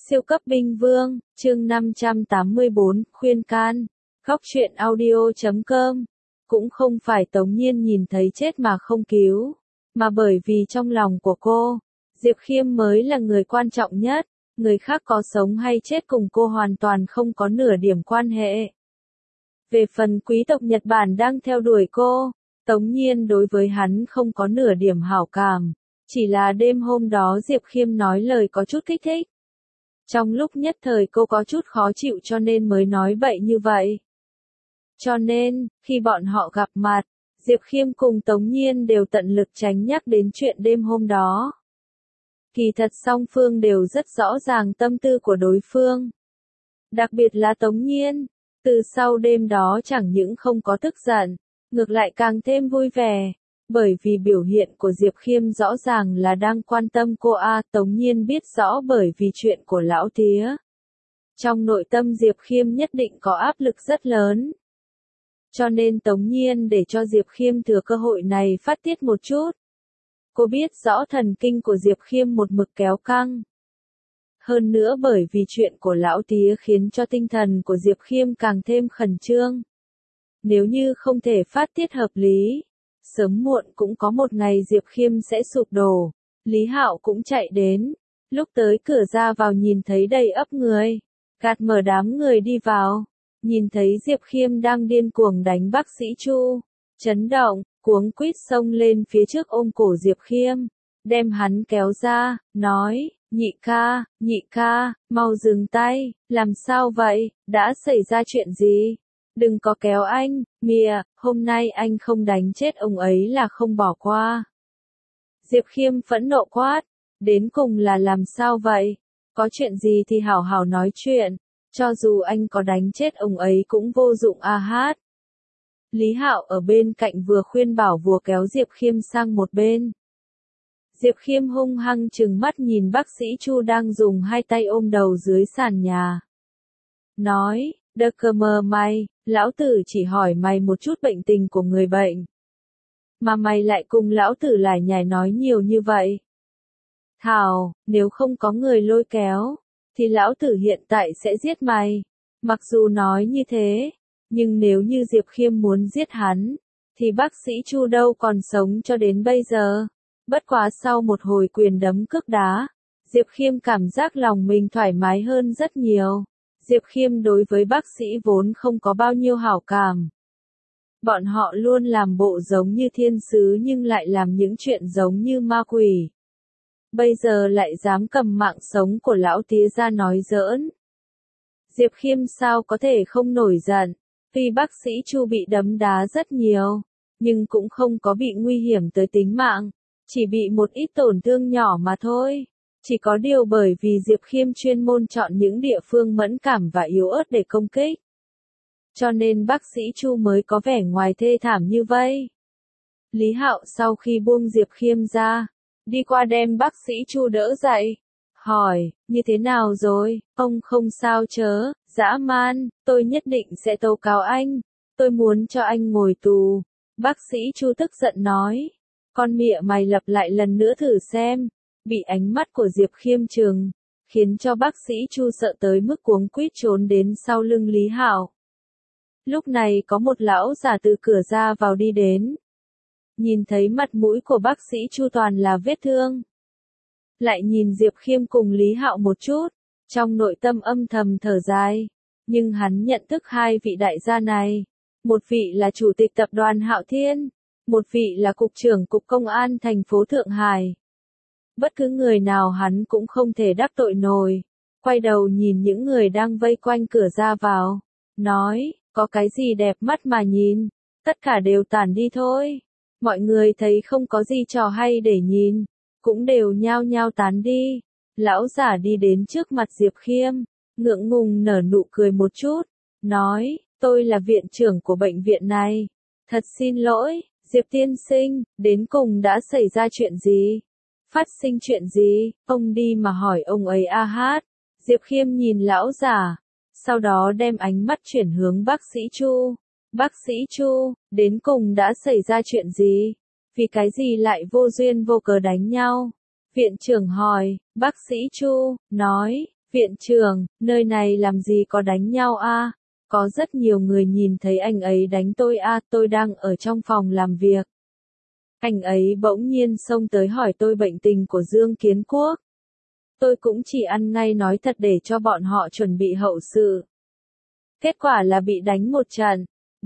Siêu cấp binh vương, chương 584, khuyên can. Góc truyện audio.com. Cũng không phải Tống Nhiên nhìn thấy chết mà không cứu, mà bởi vì trong lòng của cô, Diệp Khiêm mới là người quan trọng nhất, người khác có sống hay chết cùng cô hoàn toàn không có nửa điểm quan hệ. Về phần quý tộc Nhật Bản đang theo đuổi cô, Tống Nhiên đối với hắn không có nửa điểm hảo cảm, chỉ là đêm hôm đó Diệp Khiêm nói lời có chút kích thích. Trong lúc nhất thời cô có chút khó chịu cho nên mới nói bậy như vậy. Cho nên, khi bọn họ gặp mặt, Diệp Khiêm cùng Tống Nhiên đều tận lực tránh nhắc đến chuyện đêm hôm đó. Kỳ thật song phương đều rất rõ ràng tâm tư của đối phương. Đặc biệt là Tống Nhiên, từ sau đêm đó chẳng những không có tức giận, ngược lại càng thêm vui vẻ. Bởi vì biểu hiện của Diệp Khiêm rõ ràng là đang quan tâm cô Tống Nhiên biết rõ bởi vì chuyện của lão tía. Trong nội tâm Diệp Khiêm nhất định có áp lực rất lớn. Cho nên Tống Nhiên để cho Diệp Khiêm thừa cơ hội này phát tiết một chút. Cô biết rõ thần kinh của Diệp Khiêm một mực kéo căng. Hơn nữa bởi vì chuyện của lão tía khiến cho tinh thần của Diệp Khiêm càng thêm khẩn trương. Nếu như không thể phát tiết hợp lý, sớm muộn cũng có một ngày Diệp Khiêm sẽ sụp đổ. Lý Hạo cũng chạy đến, lúc tới cửa ra vào nhìn thấy đầy ắp người, gạt mở đám người đi vào, nhìn thấy Diệp Khiêm đang điên cuồng đánh bác sĩ Chu, chấn động, cuống quýt xông lên phía trước ôm cổ Diệp Khiêm, đem hắn kéo ra, nói, nhị ca, mau dừng tay, làm sao vậy, đã xảy ra chuyện gì? Đừng có kéo anh, mìa, hôm nay anh không đánh chết ông ấy là không bỏ qua. Diệp Khiêm phẫn nộ quát, đến cùng là làm sao vậy? Có chuyện gì thì hảo hảo nói chuyện, cho dù anh có đánh chết ông ấy cũng vô dụng hát. Lý Hạo ở bên cạnh vừa khuyên bảo vừa kéo Diệp Khiêm sang một bên. Diệp Khiêm hung hăng trừng mắt nhìn bác sĩ Chu đang dùng hai tay ôm đầu dưới sàn nhà. Nói, đơ cơ mờ mày, lão tử chỉ hỏi mày một chút bệnh tình của người bệnh. Mà mày lại cùng lão tử lải nhải nói nhiều như vậy. Thảo, nếu không có người lôi kéo, thì lão tử hiện tại sẽ giết mày. Mặc dù nói như thế, nhưng nếu như Diệp Khiêm muốn giết hắn, thì bác sĩ Chu đâu còn sống cho đến bây giờ. Bất quá sau một hồi quyền đấm cước đá, Diệp Khiêm cảm giác lòng mình thoải mái hơn rất nhiều. Diệp Khiêm đối với bác sĩ vốn không có bao nhiêu hảo cảm. Bọn họ luôn làm bộ giống như thiên sứ nhưng lại làm những chuyện giống như ma quỷ. Bây giờ lại dám cầm mạng sống của lão tía ra nói giỡn. Diệp Khiêm sao có thể không nổi giận, tuy bác sĩ Chu bị đấm đá rất nhiều, nhưng cũng không có bị nguy hiểm tới tính mạng, chỉ bị một ít tổn thương nhỏ mà thôi. Chỉ có điều bởi vì Diệp Khiêm chuyên môn chọn những địa phương mẫn cảm và yếu ớt để công kích. Cho nên bác sĩ Chu mới có vẻ ngoài thê thảm như vậy. Lý Hạo sau khi buông Diệp Khiêm ra, đi qua đem bác sĩ Chu đỡ dậy. Hỏi, như thế nào rồi, ông không sao chớ, dã man, tôi nhất định sẽ tố cáo anh, tôi muốn cho anh ngồi tù. Bác sĩ Chu tức giận nói, con mẹ mày lặp lại lần nữa thử xem. Bị ánh mắt của Diệp Khiêm trừng, khiến cho bác sĩ Chu sợ tới mức cuống quýt trốn đến sau lưng Lý Hạo. Lúc này có một lão già từ cửa ra vào đi đến. Nhìn thấy mặt mũi của bác sĩ Chu toàn là vết thương. Lại nhìn Diệp Khiêm cùng Lý Hạo một chút, trong nội tâm âm thầm thở dài. Nhưng hắn nhận thức hai vị đại gia này. Một vị là chủ tịch tập đoàn Hạo Thiên, một vị là cục trưởng cục công an thành phố Thượng Hải. Bất cứ người nào hắn cũng không thể đắc tội nổi. Quay đầu nhìn những người đang vây quanh cửa ra vào. Nói, có cái gì đẹp mắt mà nhìn. Tất cả đều tản đi thôi. Mọi người thấy không có gì trò hay để nhìn. Cũng đều nhao nhao tán đi. Lão giả đi đến trước mặt Diệp Khiêm. Ngượng ngùng nở nụ cười một chút. Nói, tôi là viện trưởng của bệnh viện này. Thật xin lỗi, Diệp tiên sinh, đến cùng đã xảy ra chuyện gì? Phát sinh chuyện gì, ông đi mà hỏi ông ấy hát. Diệp Khiêm nhìn lão già, sau đó đem ánh mắt chuyển hướng bác sĩ Chu. Bác sĩ Chu, đến cùng đã xảy ra chuyện gì? Vì cái gì lại vô duyên vô cớ đánh nhau? Viện trưởng hỏi, bác sĩ Chu, nói, Viện trưởng, nơi này làm gì có đánh nhau a? Có rất nhiều người nhìn thấy anh ấy đánh tôi a, tôi đang ở trong phòng làm việc. Anh ấy bỗng nhiên xông tới hỏi tôi bệnh tình của Dương Kiến Quốc. Tôi cũng chỉ ăn ngay nói thật để cho bọn họ chuẩn bị hậu sự. Kết quả là bị đánh một trận.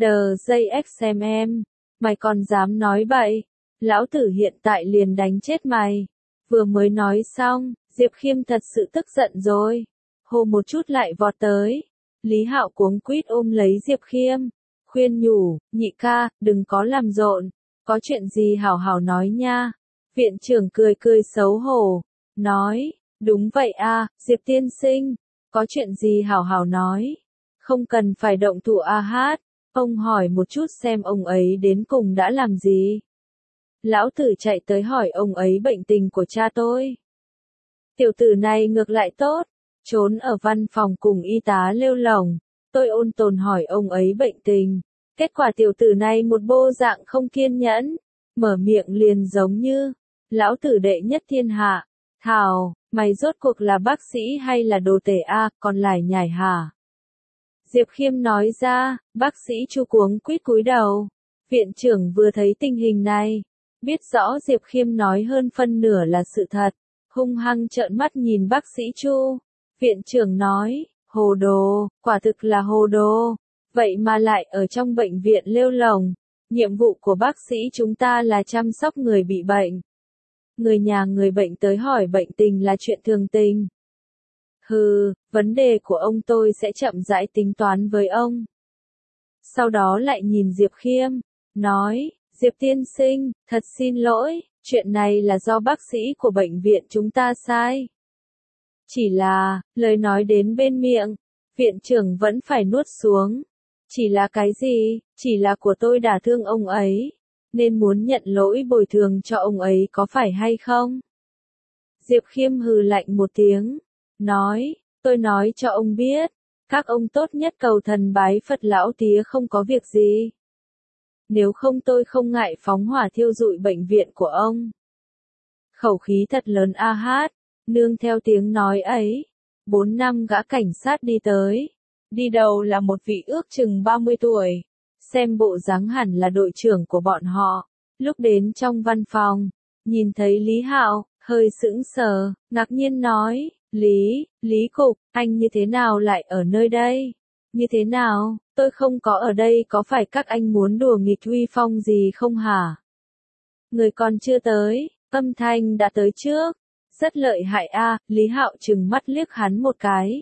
DJXMM, mày còn dám nói bậy? Lão tử hiện tại liền đánh chết mày. Vừa mới nói xong, Diệp Khiêm thật sự tức giận rồi. Hô một chút lại vọt tới. Lý Hạo cuống quýt ôm lấy Diệp Khiêm. Khuyên nhủ, nhị ca, đừng có làm rộn. Có chuyện gì hảo hảo nói nha. Viện trưởng cười cười xấu hổ. Nói, đúng vậy a, Diệp tiên sinh. Có chuyện gì hảo hảo nói. Không cần phải động thủ a hát. Ông hỏi một chút xem ông ấy đến cùng đã làm gì. Lão tử chạy tới hỏi ông ấy bệnh tình của cha tôi. Tiểu tử này ngược lại tốt. Trốn ở văn phòng cùng y tá lêu lổng. Tôi ôn tồn hỏi ông ấy bệnh tình. Kết quả tiểu tử này một bộ dạng không kiên nhẫn. Mở miệng liền giống như. Lão tử đệ nhất thiên hạ. Thảo, mày rốt cuộc là bác sĩ hay là đồ tể a, còn lải nhải hả? Diệp Khiêm nói ra, bác sĩ Chu cuống quýt cúi đầu. Viện trưởng vừa thấy tình hình này, biết rõ Diệp Khiêm nói hơn phân nửa là sự thật, hung hăng trợn mắt nhìn bác sĩ Chu. Viện trưởng nói, hồ đồ, quả thực là hồ đồ, vậy mà lại ở trong bệnh viện lêu lổng. Nhiệm vụ của bác sĩ chúng ta là chăm sóc người bị bệnh. Người nhà người bệnh tới hỏi bệnh tình là chuyện thường tình. Hừ, vấn đề của ông tôi sẽ chậm rãi tính toán với ông. Sau đó lại nhìn Diệp Khiêm, nói, Diệp tiên sinh, thật xin lỗi, chuyện này là do bác sĩ của bệnh viện chúng ta sai. Chỉ là, lời nói đến bên miệng, viện trưởng vẫn phải nuốt xuống. Chỉ là cái gì, chỉ là của tôi đả thương ông ấy, nên muốn nhận lỗi bồi thường cho ông ấy có phải hay không? Diệp Khiêm hừ lạnh một tiếng. Nói, tôi nói cho ông biết, các ông tốt nhất cầu thần bái Phật lão tía không có việc gì. Nếu không tôi không ngại phóng hỏa thiêu rụi bệnh viện của ông. Khẩu khí thật lớn a hát, nương theo tiếng nói ấy, 4 năm gã cảnh sát đi tới. Đi đầu là một vị ước chừng 30 tuổi, xem bộ dáng hẳn là đội trưởng của bọn họ. Lúc đến trong văn phòng, nhìn thấy Lý Hạo, hơi sững sờ, ngạc nhiên nói, Lý Cục, anh như thế nào lại ở nơi đây? Như thế nào, tôi không có ở đây có phải các anh muốn đùa nghịch uy phong gì không hả? Người còn chưa tới, âm thanh đã tới trước. Rất lợi hại a, Lý Hạo trừng mắt liếc hắn một cái.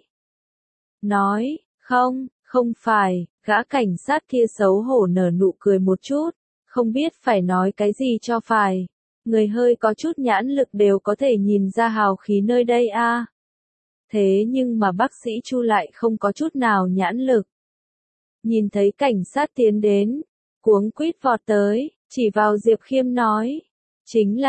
Nói, không phải, gã cảnh sát kia xấu hổ nở nụ cười một chút, không biết phải nói cái gì cho phải. Người hơi có chút nhãn lực đều có thể nhìn ra hào khí nơi đây a. Thế nhưng mà bác sĩ Chu lại không có chút nào nhãn lực. Nhìn thấy cảnh sát tiến đến, cuống quýt vọt tới, chỉ vào Diệp Khiêm nói, chính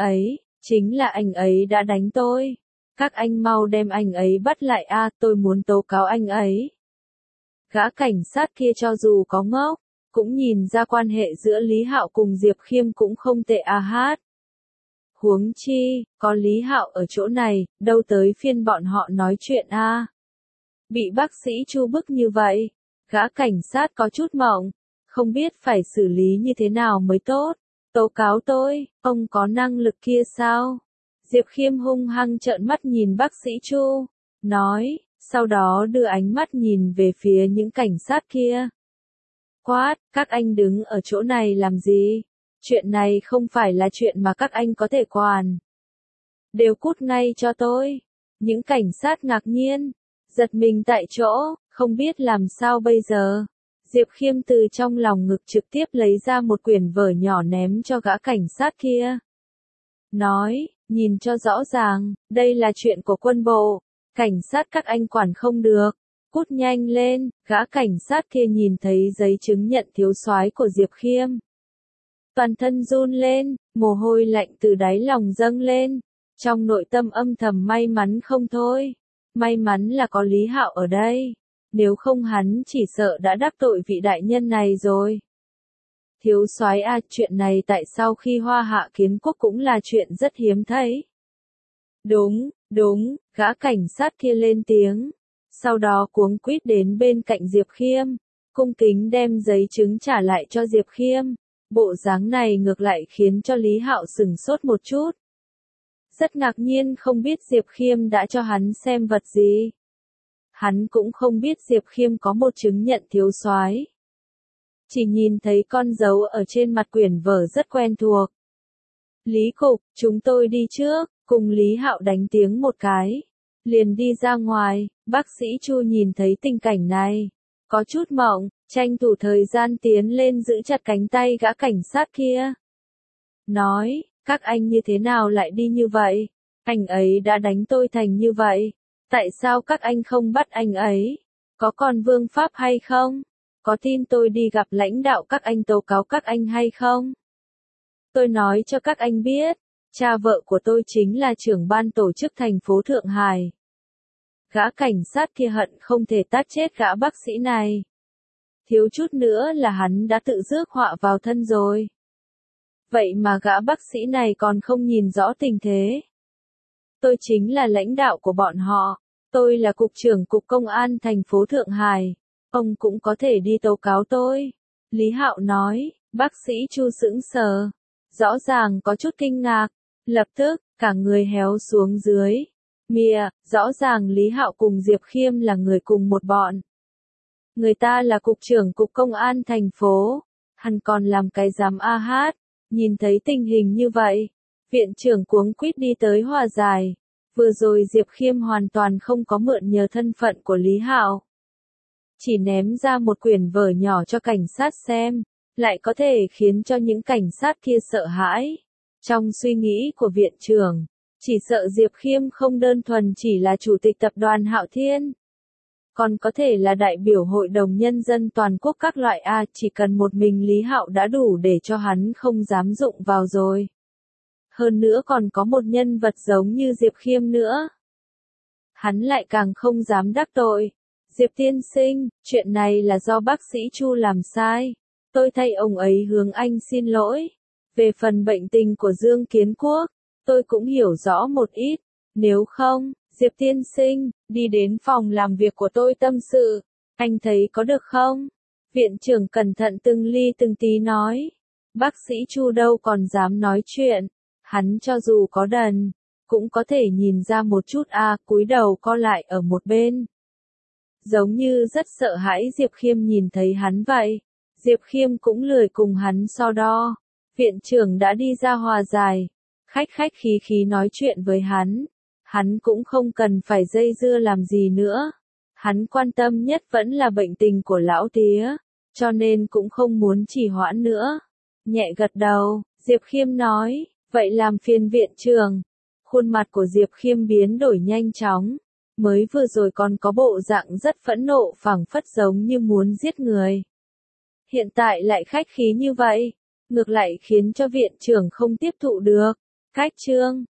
là anh ấy đã đánh tôi. Các anh mau đem anh ấy bắt lại a, tôi muốn tố cáo anh ấy. Gã cảnh sát kia cho dù có ngốc, cũng nhìn ra quan hệ giữa Lý Hạo cùng Diệp Khiêm cũng không tệ a hát. Huống chi, có Lý Hạo ở chỗ này, đâu tới phiên bọn họ nói chuyện a. Bị bác sĩ Chu bức như vậy, gã cảnh sát có chút mộng, không biết phải xử lý như thế nào mới tốt. Tố cáo tôi, ông có năng lực kia sao? Diệp Khiêm hung hăng trợn mắt nhìn bác sĩ Chu, nói, sau đó đưa ánh mắt nhìn về phía những cảnh sát kia. Quát, các anh đứng ở chỗ này làm gì? Chuyện này không phải là chuyện mà các anh có thể quản. Đều cút ngay cho tôi. Những cảnh sát ngạc nhiên, giật mình tại chỗ, không biết làm sao bây giờ. Diệp Khiêm từ trong lòng ngực trực tiếp lấy ra một quyển vở nhỏ ném cho gã cảnh sát kia. Nói, nhìn cho rõ ràng, đây là chuyện của quân bộ, cảnh sát các anh quản không được. Cút nhanh lên, gã cảnh sát kia nhìn thấy giấy chứng nhận thiếu soái của Diệp Khiêm. Toàn thân run lên, mồ hôi lạnh từ đáy lòng dâng lên, trong nội tâm âm thầm may mắn không thôi. May mắn là có Lý Hạo ở đây, nếu không hắn chỉ sợ đã đắc tội vị đại nhân này rồi. Thiếu soái a, chuyện này tại sao khi Hoa Hạ Kiến Quốc cũng là chuyện rất hiếm thấy. Đúng, gã cảnh sát kia lên tiếng. Sau đó cuống quýt đến bên cạnh Diệp Khiêm, cung kính đem giấy chứng trả lại cho Diệp Khiêm. Bộ dáng này ngược lại khiến cho Lý Hạo sửng sốt một chút. Rất ngạc nhiên không biết Diệp Khiêm đã cho hắn xem vật gì. Hắn cũng không biết Diệp Khiêm có một chứng nhận thiếu soái. Chỉ nhìn thấy con dấu ở trên mặt quyển vở rất quen thuộc. Lý cục, chúng tôi đi trước, cùng Lý Hạo đánh tiếng một cái. Liền đi ra ngoài, bác sĩ Chu nhìn thấy tình cảnh này. Có chút mộng, tranh thủ thời gian tiến lên giữ chặt cánh tay gã cảnh sát kia. Nói, các anh như thế nào lại đi như vậy? Anh ấy đã đánh tôi thành như vậy. Tại sao các anh không bắt anh ấy? Có còn vương pháp hay không? Có tin tôi đi gặp lãnh đạo các anh tố cáo các anh hay không? Tôi nói cho các anh biết, cha vợ của tôi chính là trưởng ban tổ chức thành phố Thượng Hải. Gã cảnh sát kia hận không thể tát chết gã bác sĩ này. Thiếu chút nữa là hắn đã tự rước họa vào thân rồi. Vậy mà gã bác sĩ này còn không nhìn rõ tình thế. Tôi chính là lãnh đạo của bọn họ. Tôi là cục trưởng cục công an thành phố Thượng Hải. Ông cũng có thể đi tố cáo tôi. Lý Hạo nói, bác sĩ Chu sững sờ. Rõ ràng có chút kinh ngạc. Lập tức, cả người héo xuống dưới. Mìa, rõ ràng Lý Hạo cùng Diệp Khiêm là người cùng một bọn. Người ta là cục trưởng cục công an thành phố. Hắn còn làm cái giám a hát. Nhìn thấy tình hình như vậy, viện trưởng cuống quýt đi tới hòa giải. Vừa rồi Diệp Khiêm hoàn toàn không có mượn nhờ thân phận của Lý Hạo. Chỉ ném ra một quyển vở nhỏ cho cảnh sát xem, lại có thể khiến cho những cảnh sát kia sợ hãi. Trong suy nghĩ của viện trưởng, chỉ sợ Diệp Khiêm không đơn thuần chỉ là chủ tịch tập đoàn Hạo Thiên. Còn có thể là đại biểu hội đồng nhân dân toàn quốc các loại A, chỉ cần một mình Lý Hạo đã đủ để cho hắn không dám dụng vào rồi. Hơn nữa còn có một nhân vật giống như Diệp Khiêm nữa. Hắn lại càng không dám đắc tội. Diệp tiên sinh, chuyện này là do bác sĩ Chu làm sai. Tôi thay ông ấy hướng anh xin lỗi. Về phần bệnh tình của Dương Kiến Quốc, tôi cũng hiểu rõ một ít. Nếu không, Diệp tiên sinh, đi đến phòng làm việc của tôi tâm sự. Anh thấy có được không? Viện trưởng cẩn thận từng ly từng tí nói. Bác sĩ Chu đâu còn dám nói chuyện. Hắn cho dù có đần, cũng có thể nhìn ra một chút cúi đầu co lại ở một bên. Giống như rất sợ hãi Diệp Khiêm nhìn thấy hắn vậy. Diệp Khiêm cũng lười cùng hắn so đo. Viện trưởng đã đi ra hòa giải. Khách khí nói chuyện với hắn. Hắn cũng không cần phải dây dưa làm gì nữa. Hắn quan tâm nhất vẫn là bệnh tình của lão tía. Cho nên cũng không muốn trì hoãn nữa. Nhẹ gật đầu, Diệp Khiêm nói. Vậy làm phiền viện trưởng. Khuôn mặt của Diệp Khiêm biến đổi nhanh chóng. Mới vừa rồi còn có bộ dạng rất phẫn nộ phảng phất giống như muốn giết người. Hiện tại lại khách khí như vậy. Ngược lại khiến cho viện trưởng không tiếp thụ được. Cách chương